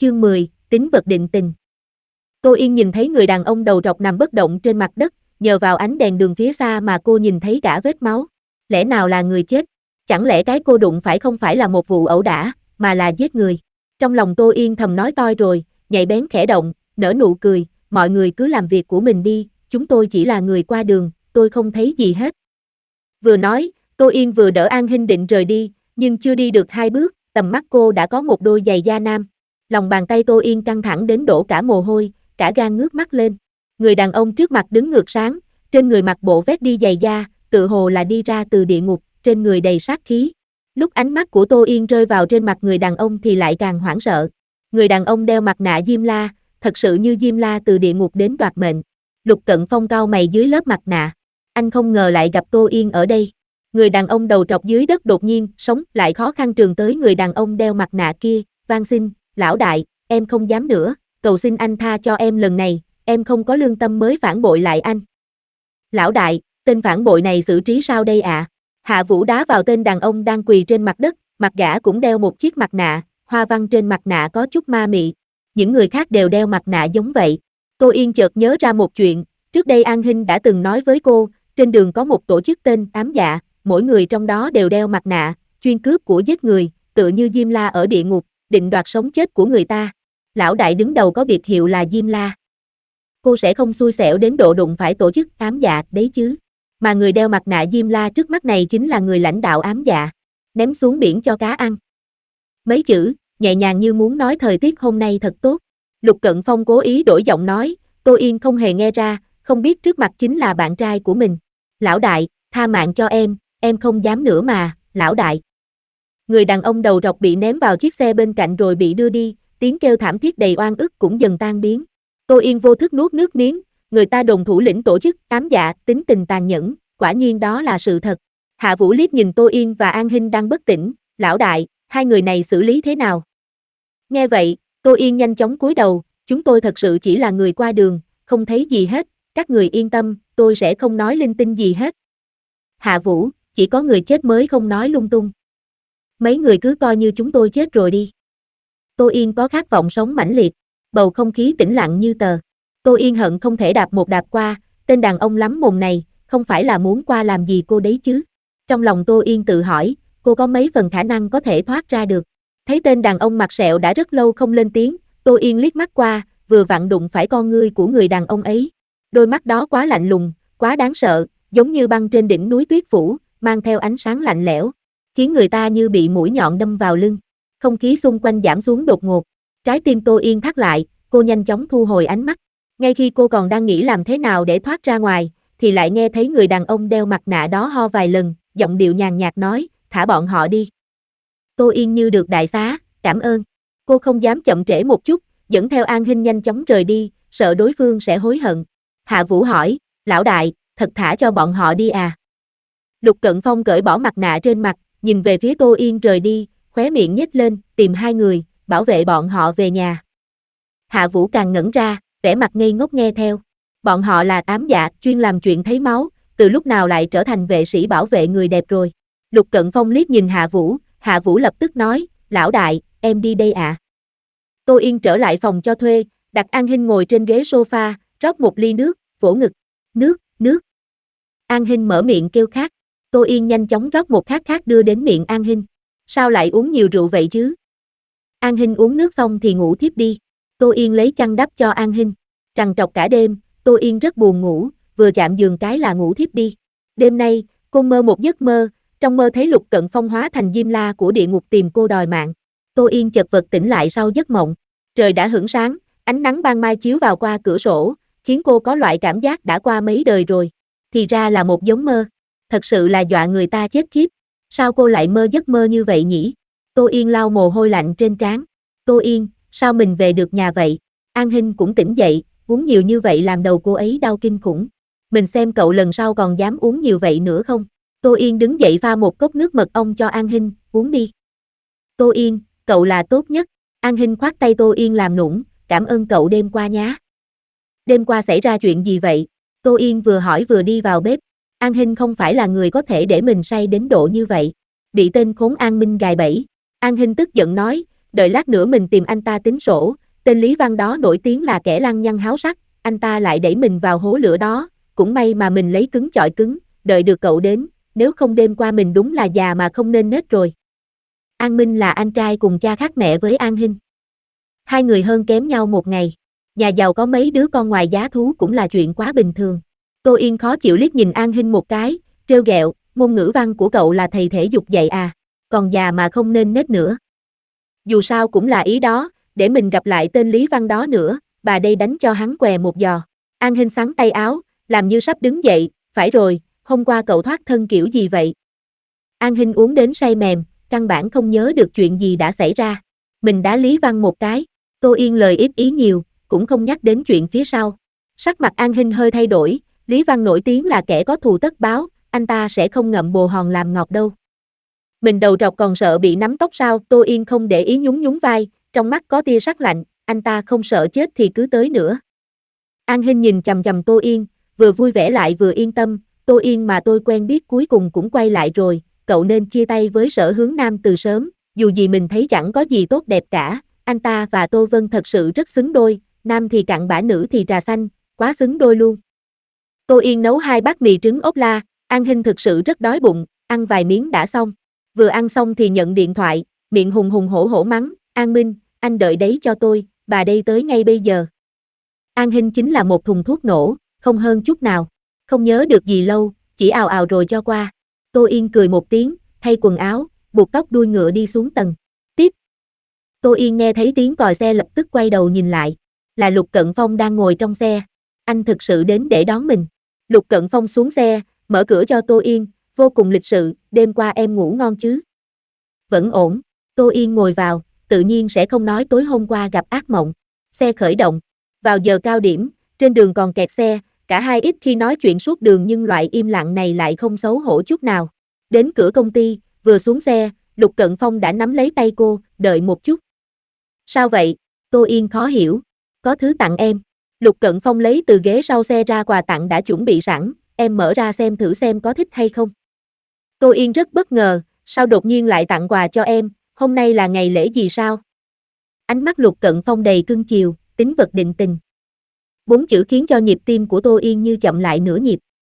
Chương 10, tính vật định tình. Tô Yên nhìn thấy người đàn ông đầu trọc nằm bất động trên mặt đất, nhờ vào ánh đèn đường phía xa mà cô nhìn thấy cả vết máu. Lẽ nào là người chết? Chẳng lẽ cái cô đụng phải không phải là một vụ ẩu đả, mà là giết người? Trong lòng Tô Yên thầm nói toi rồi, nhạy bén khẽ động, nở nụ cười, mọi người cứ làm việc của mình đi, chúng tôi chỉ là người qua đường, tôi không thấy gì hết. Vừa nói, Tô Yên vừa đỡ An Hinh định rời đi, nhưng chưa đi được 2 bước, tầm mắt cô đã có một đôi giày da nam. Lòng bàn tay Tô Yên căng thẳng đến đổ cả mồ hôi, cả gan ngước mắt lên. Người đàn ông trước mặt đứng ngược sáng, trên người mặc bộ vest đi giày da, tự hồ là đi ra từ địa ngục, trên người đầy sát khí. Lúc ánh mắt của Tô Yên rơi vào trên mặt người đàn ông thì lại càng hoảng sợ. Người đàn ông đeo mặt nạ Diêm La, thật sự như Diêm La từ địa ngục đến đoạt mệnh. Lục Cận Phong cau mày dưới lớp mặt nạ. Anh không ngờ lại gặp Tô Yên ở đây. Người đàn ông đầu trọc dưới đất đột nhiên sống lại khó khăn trường tới người đàn ông đeo mặt nạ kia, van xin, lão đại, em không dám nữa, cầu xin anh tha cho em lần này, em không có lương tâm mới phản bội lại anh. Lão đại, tên phản bội này xử trí sao đây ạ? Hạ Vũ đá vào tên đàn ông đang quỳ trên mặt đất, mặt gã cũng đeo một chiếc mặt nạ, hoa văn trên mặt nạ có chút ma mị. Những người khác đều đeo mặt nạ giống vậy. Tô Yên chợt nhớ ra một chuyện, trước đây An Hinh đã từng nói với cô, trên đường có một tổ chức tên Ám Dạ, mỗi người trong đó đều đeo mặt nạ, chuyên cướp của giết người, tựa như Diêm La ở địa ngục, định đoạt sống chết của người ta. Lão đại đứng đầu có biệt hiệu là Diêm La. Cô sẽ không xui xẻo đến độ đụng phải tổ chức Ám Dạ đấy chứ. Mà người đeo mặt nạ Diêm La trước mắt này chính là người lãnh đạo Ám Dạ. Ném xuống biển cho cá ăn. Mấy chữ, nhẹ nhàng như muốn nói thời tiết hôm nay thật tốt. Lục Cận Phong cố ý đổi giọng nói, Tô Yên không hề nghe ra, không biết trước mặt chính là bạn trai của mình. Lão đại, tha mạng cho em không dám nữa mà, lão đại. Người đàn ông đầu trọc bị ném vào chiếc xe bên cạnh rồi bị đưa đi, tiếng kêu thảm thiết đầy oan ức cũng dần tan biến. Tô Yên vô thức nuốt nước miếng, người ta đồn thủ lĩnh tổ chức Ám Dạ, tính tình tàn nhẫn, quả nhiên đó là sự thật. Hạ Vũ liếc nhìn Tô Yên và An Hinh đang bất tỉnh, lão đại, hai người này xử lý thế nào? Nghe vậy, Tô Yên nhanh chóng cúi đầu, chúng tôi thật sự chỉ là người qua đường, không thấy gì hết, các người yên tâm, tôi sẽ không nói linh tinh gì hết. Hạ Vũ, chỉ có người chết mới không nói lung tung. Mấy người cứ coi như chúng tôi chết rồi đi. Tô Yên có khát vọng sống mãnh liệt, bầu không khí tĩnh lặng như tờ. Tô Yên hận không thể đạp một đạp qua, tên đàn ông lắm mồm này, không phải là muốn qua làm gì cô đấy chứ. Trong lòng Tô Yên tự hỏi, cô có mấy phần khả năng có thể thoát ra được. Thấy tên đàn ông mặt sẹo đã rất lâu không lên tiếng, Tô Yên liếc mắt qua, vừa vặn đụng phải con ngươi của người đàn ông ấy. Đôi mắt đó quá lạnh lùng, quá đáng sợ, giống như băng trên đỉnh núi tuyết phủ, mang theo ánh sáng lạnh lẽo, khiến người ta như bị mũi nhọn đâm vào lưng. Không khí xung quanh giảm xuống đột ngột. Trái tim Tô Yên thắt lại, cô nhanh chóng thu hồi ánh mắt. Ngay khi cô còn đang nghĩ làm thế nào để thoát ra ngoài, thì lại nghe thấy người đàn ông đeo mặt nạ đó ho vài lần, giọng điệu nhàn nhạt nói, thả bọn họ đi. Tô Yên như được đại xá, cảm ơn. Cô không dám chậm trễ một chút, dẫn theo An Hinh nhanh chóng rời đi, sợ đối phương sẽ hối hận. Hạ Vũ hỏi, lão đại, thật thả cho bọn họ đi à? Lục Cận Phong cởi bỏ mặt nạ trên mặt, nhìn về phía Tô Yên rời đi, khóe miệng nhếch lên, tìm hai người, bảo vệ bọn họ về nhà. Hạ Vũ càng ngẩn ra, vẻ mặt ngây ngốc nghe theo. Bọn họ là Ám Dạ, chuyên làm chuyện thấy máu, từ lúc nào lại trở thành vệ sĩ bảo vệ người đẹp rồi. Lục Cận Phong liếc nhìn Hạ Vũ lập tức nói, lão đại, em đi đây ạ. Tô Yên trở lại phòng cho thuê, đặt An Hinh ngồi trên ghế sofa, rót một ly nước, vỗ ngực. Nước. An Hinh mở miệng kêu khát. Tô Yên nhanh chóng rót một khát khác đưa đến miệng An Hinh. Sao lại uống nhiều rượu vậy chứ? An Hinh uống nước xong thì ngủ thiếp đi. Tô Yên lấy chăn đắp cho An Hinh. Trằn trọc cả đêm, Tô Yên rất buồn ngủ, vừa chạm giường cái là ngủ thiếp đi. Đêm nay, cô mơ một giấc mơ, trong mơ thấy Lục Cận Phong hóa thành Diêm La của địa ngục tìm cô đòi mạng. Tô Yên chợt vật tỉnh lại sau giấc mộng. Trời đã hửng sáng, ánh nắng ban mai chiếu vào qua cửa sổ, khiến cô có loại cảm giác đã qua mấy đời rồi. Thì ra là một giấc mơ. Thật sự là dọa người ta chết khiếp. Sao cô lại mơ giấc mơ như vậy nhỉ? Tô Yên lau mồ hôi lạnh trên trán. Tô Yên, sao mình về được nhà vậy? An Hinh cũng tỉnh dậy, uống nhiều như vậy làm đầu cô ấy đau kinh khủng. Mình xem cậu lần sau còn dám uống nhiều vậy nữa không? Tô Yên đứng dậy pha một cốc nước mật ong cho An Hinh, uống đi. Tô Yên, cậu là tốt nhất. An Hinh khoát tay Tô Yên làm nũng, cảm ơn cậu đêm qua nhá. Đêm qua xảy ra chuyện gì vậy? Tô Yên vừa hỏi vừa đi vào bếp. An Hinh không phải là người có thể để mình say đến độ như vậy. Bị tên khốn An Minh gài bẫy. An Hinh tức giận nói, đợi lát nữa mình tìm anh ta tính sổ, tên Lý Văn đó nổi tiếng là kẻ lăng nhăng háo sắc, anh ta lại đẩy mình vào hố lửa đó, cũng may mà mình lấy cứng chọi cứng, đợi được cậu đến, nếu không đêm qua mình đúng là già mà không nên nết rồi. An Minh là anh trai cùng cha khác mẹ với An Hinh. Hai người hơn kém nhau một ngày. Nhà giàu có mấy đứa con ngoài giá thú cũng là chuyện quá bình thường. Tô Yên khó chịu liếc nhìn An Hinh một cái, trêu ghẹo, môn ngữ văn của cậu là thầy thể dục dạy à, còn già mà không nên nết nữa. Dù sao cũng là ý đó, để mình gặp lại tên Lý Văn đó nữa, bà đây đánh cho hắn què một giò. An Hinh xắn tay áo, làm như sắp đứng dậy, phải rồi, hôm qua cậu thoát thân kiểu gì vậy? An Hinh uống đến say mềm, căn bản không nhớ được chuyện gì đã xảy ra. Mình đá Lý Văn một cái, Tô Yên lời ít ý nhiều, cũng không nhắc đến chuyện phía sau. Sắc mặt An Hinh hơi thay đổi, Lý Văn nổi tiếng là kẻ có thù tất báo, anh ta sẽ không ngậm bồ hòn làm ngọt đâu. Mình đầu trọc còn sợ bị nắm tóc sao? Tô Yên không để ý nhún nhún vai, trong mắt có tia sắc lạnh, anh ta không sợ chết thì cứ tới nữa. An Hinh nhìn chằm chằm Tô Yên, vừa vui vẻ lại vừa yên tâm, Tô Yên mà tôi quen biết cuối cùng cũng quay lại rồi, cậu nên chia tay với Sở Hướng Nam từ sớm, dù gì mình thấy chẳng có gì tốt đẹp cả, anh ta và Tô Vân thật sự rất xứng đôi, nam thì cặn bã nữ thì trà xanh, quá xứng đôi luôn. Tô Yên nấu 2 bát mì trứng ốp la, An Hinh thực sự rất đói bụng, ăn vài miếng đã xong. Vừa ăn xong thì nhận điện thoại, miệng hùng hùng hổ hổ mắng, An Minh, anh đợi đấy cho tôi, bà đây tới ngay bây giờ. An Hinh chính là một thùng thuốc nổ, không hơn chút nào, không nhớ được gì lâu, chỉ ào ào rồi cho qua. Tô Yên cười một tiếng, thay quần áo, buộc tóc đuôi ngựa đi xuống tầng. Tiếp. Tô Yên nghe thấy tiếng còi xe lập tức quay đầu nhìn lại, là Lục Cận Phong đang ngồi trong xe. Anh thực sự đến để đón mình. Lục Cận Phong xuống xe, mở cửa cho Tô Yên, vô cùng lịch sự, đêm qua em ngủ ngon chứ? Vẫn ổn, Tô Yên ngồi vào, tự nhiên sẽ không nói tối hôm qua gặp ác mộng. Xe khởi động, vào giờ cao điểm, trên đường còn kẹt xe, cả hai ít khi nói chuyện suốt đường nhưng loại im lặng này lại không xấu hổ chút nào. Đến cửa công ty, vừa xuống xe, Lục Cận Phong đã nắm lấy tay cô, đợi một chút. Sao vậy? Tô Yên khó hiểu. Có thứ tặng em. Lục Cận Phong lấy từ ghế sau xe ra quà tặng đã chuẩn bị sẵn, em mở ra xem thử xem có thích hay không. Tô Yên rất bất ngờ, sao đột nhiên lại tặng quà cho em, hôm nay là ngày lễ gì sao? Ánh mắt Lục Cận Phong đầy cưng chiều, tính vật định tình. 4 chữ khiến cho nhịp tim của Tô Yên như chậm lại nửa nhịp.